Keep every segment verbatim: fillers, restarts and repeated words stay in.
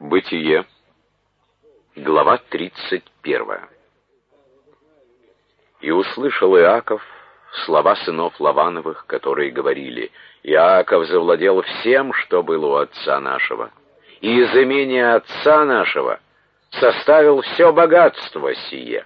Бытие, глава тридцать первая. И услышал Иаков слова сынов Лавановых, которые говорили: «Иаков завладел всем, что было у отца нашего, и из имения отца нашего составил все богатство сие».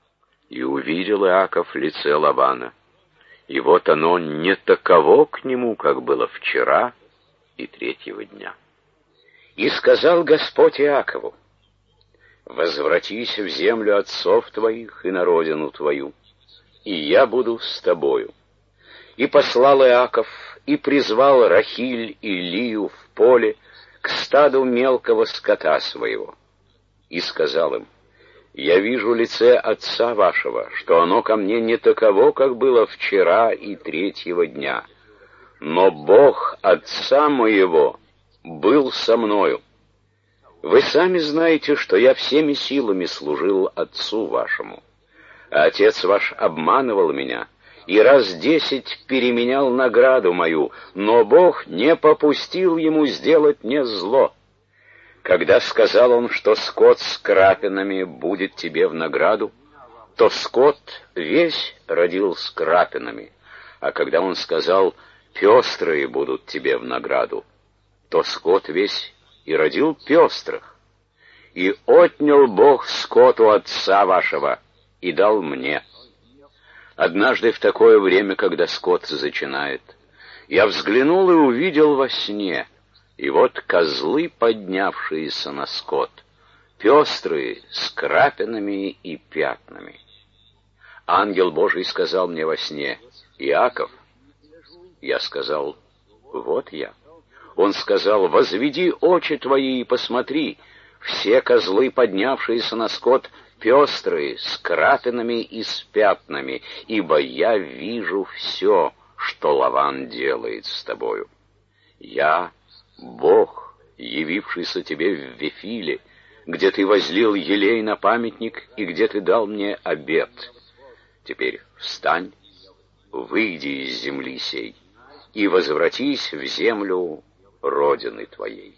И увидел Иаков лице Лавана, и вот оно не таково к нему, как было вчера и третьего дня. И сказал Господь Иакову: «Возвратись в землю отцов твоих и на родину твою, и я буду с тобою». И послал Иаков, и призвал Рахиль и Лию в поле к стаду мелкого скота своего. И сказал им: «Я вижу лице отца вашего, что оно ко мне не таково, как было вчера и третьего дня. Но Бог отца моего был со мною. Вы сами знаете, что я всеми силами служил отцу вашему. А отец ваш обманывал меня и раз десять переменял награду мою, но Бог не попустил ему сделать мне зло. Когда сказал он, что скот с крапинами будет тебе в награду, то скот весь родил с крапинами, а когда он сказал: пестрые будут тебе в награду, то скот весь и родил пестрых. И отнял Бог скот у отца вашего и дал мне. Однажды в такое время, когда скот зачинает, я взглянул и увидел во сне, и вот козлы, поднявшиеся на скот, пестрые, с крапинами и пятнами. Ангел Божий сказал мне во сне: Иаков. Я сказал: вот я. Он сказал: возведи очи твои и посмотри, все козлы, поднявшиеся на скот, пестрые, с крапинами и с пятнами, ибо я вижу все, что Лаван делает с тобою. Я Бог, явившийся тебе в Вифиле, где ты возлил елей на памятник и где ты дал мне обет. Теперь встань, выйди из земли сей и возвратись в землю родины твоей».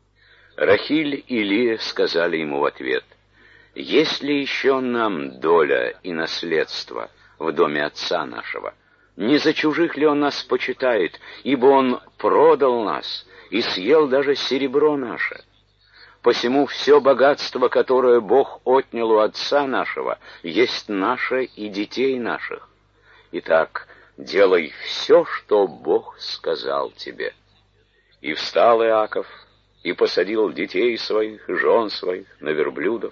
Рахиль и Лия сказали ему в ответ: «Есть ли еще нам доля и наследство в доме отца нашего? Не за чужих ли он нас почитает, ибо он продал нас и съел даже серебро наше? Посему все богатство, которое Бог отнял у отца нашего, есть наше и детей наших. Итак, делай все, что Бог сказал тебе». И встал Иаков, и посадил детей своих, жен своих на верблюдов,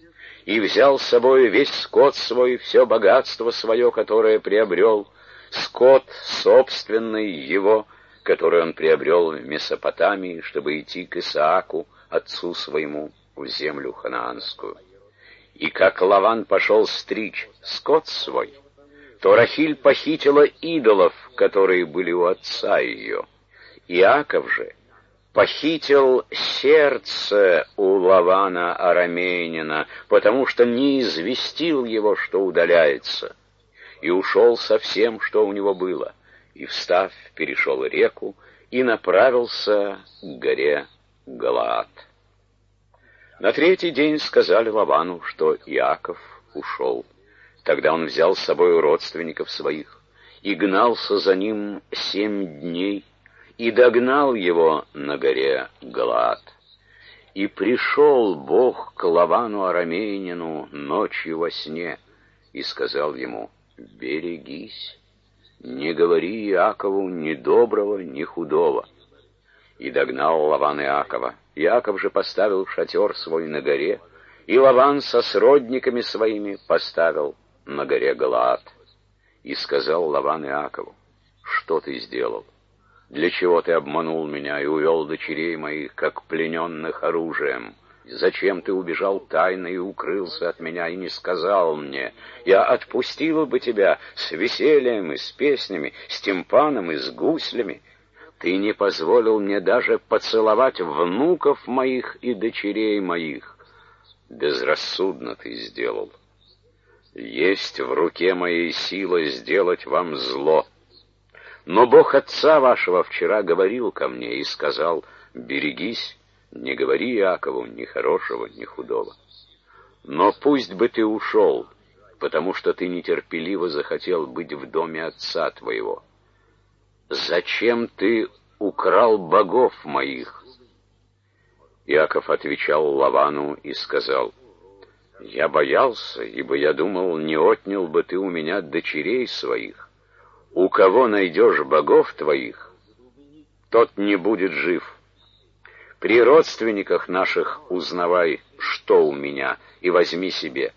и взял с собой весь скот свой, все богатство свое, которое приобрел, скот собственный его, который он приобрел в Месопотамии, чтобы идти к Исааку, отцу своему, в землю ханаанскую. И как Лаван пошел стричь скот свой, то Рахиль похитила идолов, которые были у отца ее. Иаков же похитил сердце у Лавана арамеянина, потому что не известил его, что удаляется, и ушел со всем, что у него было, и, встав, перешел реку и направился к горе Галаад. На третий день сказали Лавану, что Иаков ушел. Тогда он взял с собой родственников своих и гнался за ним семь дней, и догнал его на горе Галаад. И пришел Бог к Лавану арамеянину ночью во сне и сказал ему: «Берегись, не говори Иакову ни доброго, ни худого». И догнал Лаван Иакова. Иаков же поставил шатер свой на горе, и Лаван со сродниками своими поставил на горе Галаад. И сказал Лаван Иакову: «Что ты сделал? Для чего ты обманул меня и увел дочерей моих, как плененных оружием? Зачем ты убежал тайно и укрылся от меня и не сказал мне? Я отпустил бы тебя с весельем и с песнями, с тимпаном и с гуслями. Ты не позволил мне даже поцеловать внуков моих и дочерей моих. Безрассудно ты сделал. Есть в руке моей сила сделать вам зло. Но Бог отца вашего вчера говорил ко мне и сказал: берегись, Не говори Иакову ни хорошего, ни худого. Но пусть бы ты ушел, потому что ты нетерпеливо захотел быть в доме отца твоего. Зачем ты украл богов моих?» Иаков отвечал Лавану и сказал: «Я боялся, ибо я думал, не отнял бы ты у меня дочерей своих. У кого найдешь богов твоих, тот не будет жив. При родственниках наших узнавай, что у меня, и возьми себе».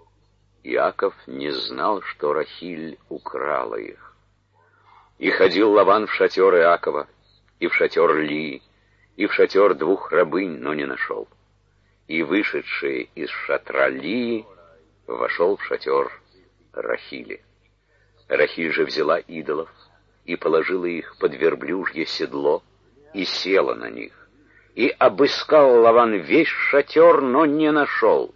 Иаков не знал, что Рахиль украла их. И ходил Лаван в шатер Иакова, и в шатер Лии, и в шатер двух рабынь, но не нашел. И вышедший из шатра Лии вошел в шатер Рахили. Рахиль же взяла идолов и положила их под верблюжье седло и села на них. И обыскал Лаван весь шатер, но не нашел.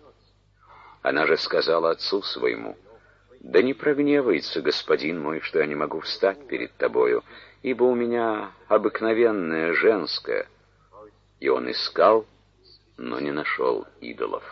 Она же сказала отцу своему: «Да не прогневается господин мой, что я не могу встать перед тобою, ибо у меня обыкновенное женское». И он искал, но не нашел идолов.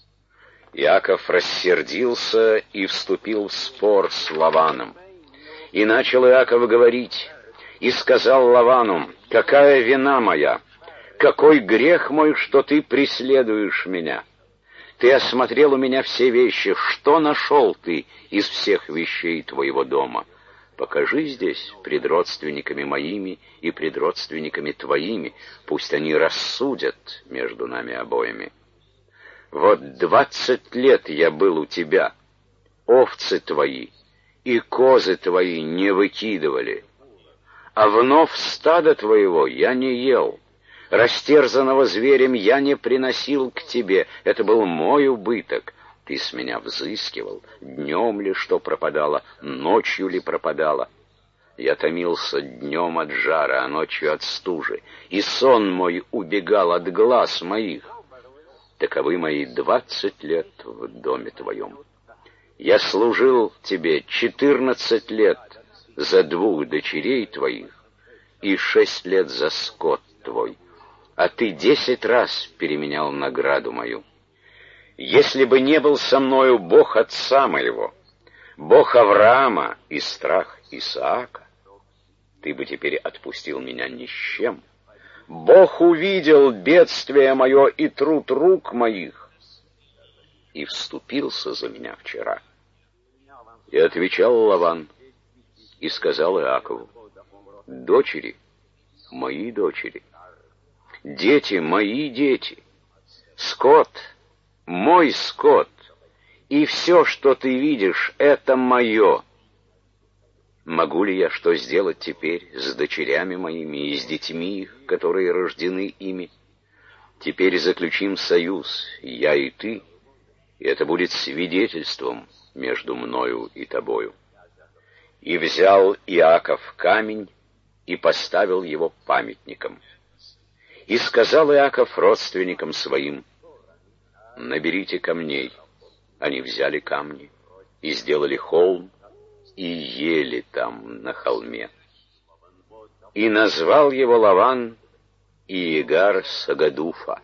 Иаков рассердился и вступил в спор с Лаваном. И начал Иаков говорить, и сказал Лавану: «Какая вина моя? Какой грех мой, что ты преследуешь меня? Ты осмотрел у меня все вещи. Что нашел ты из всех вещей твоего дома? Покажи здесь пред родственниками моими и пред родственниками твоими, пусть они рассудят между нами обоими. Вот двадцать лет я был у тебя, овцы твои и козы твои не выкидывали, а вновь стада твоего я не ел, растерзанного зверем я не приносил к тебе, это был мой убыток. Ты с меня взыскивал, днем ли что пропадало, ночью ли пропадало. Я томился днем от жара, а ночью от стужи, и сон мой убегал от глаз моих. Таковы мои двадцать лет в доме твоем. Я служил тебе четырнадцать лет за двух дочерей твоих и шесть лет за скот твой, а ты десять раз переменял награду мою. Если бы не был со мною Бог отца моего, Бог Авраама и страх Исаака, ты бы теперь отпустил меня ни с чем. Бог увидел бедствие мое и труд рук моих и вступился за меня вчера». И отвечал Лаван и сказал Иакову: «Дочери мои дочери, дети мои дети, скот мой скот, и все, что ты видишь, это мое. Могу ли я что сделать теперь с дочерями моими и с детьми их, которые рождены ими? Теперь заключим союз, я и ты, и это будет свидетельством между мною и тобою». И взял Иаков камень и поставил его памятником. И сказал Иаков родственникам своим: «Наберите камней». Они взяли камни и сделали холм, и ели там на холме. И назвал его Лаван Иегар Сагадуфа,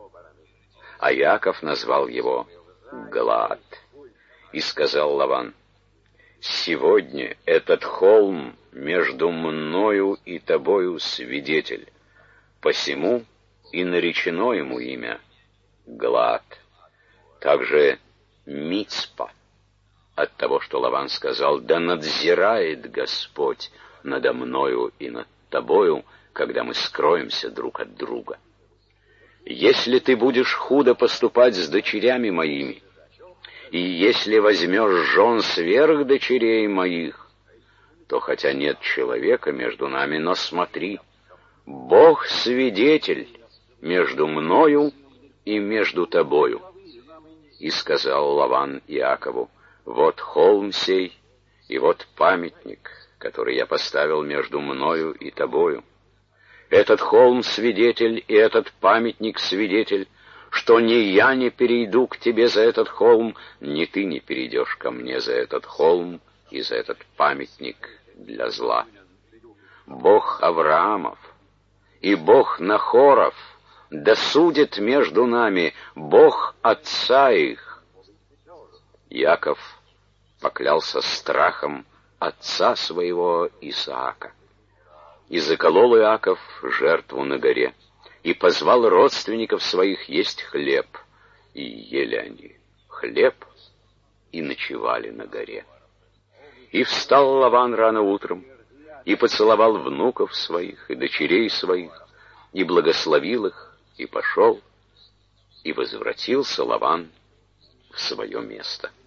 а Иаков назвал его Галаад. И сказал Лаван: «Сегодня этот холм между мною и тобою свидетель, посему и наречено ему имя Галаад». Также Мицпа, от того, что Лаван сказал: «Да надзирает Господь надо мною и над тобою, когда мы скроемся друг от друга. Если ты будешь худо поступать с дочерями моими, и если возьмешь жен сверх дочерей моих, то хотя нет человека между нами, но смотри, Бог свидетель между мною и между тобою». И сказал Лаван Иакову: «Вот холм сей, и вот памятник, который я поставил между мною и тобою. Этот холм свидетель, и этот памятник свидетель, что ни я не перейду к тебе за этот холм, ни ты не перейдешь ко мне за этот холм и за этот памятник для зла. Бог Авраамов и Бог Нахоров, да судит между нами Бог отца их». Иаков поклялся страхом отца своего Исаака. И заколол Иаков жертву на горе, и позвал родственников своих есть хлеб, и ели они хлеб, и ночевали на горе. И встал Лаван рано утром, и поцеловал внуков своих, и дочерей своих, и благословил их, и пошел, и возвратился Лаван в свое место.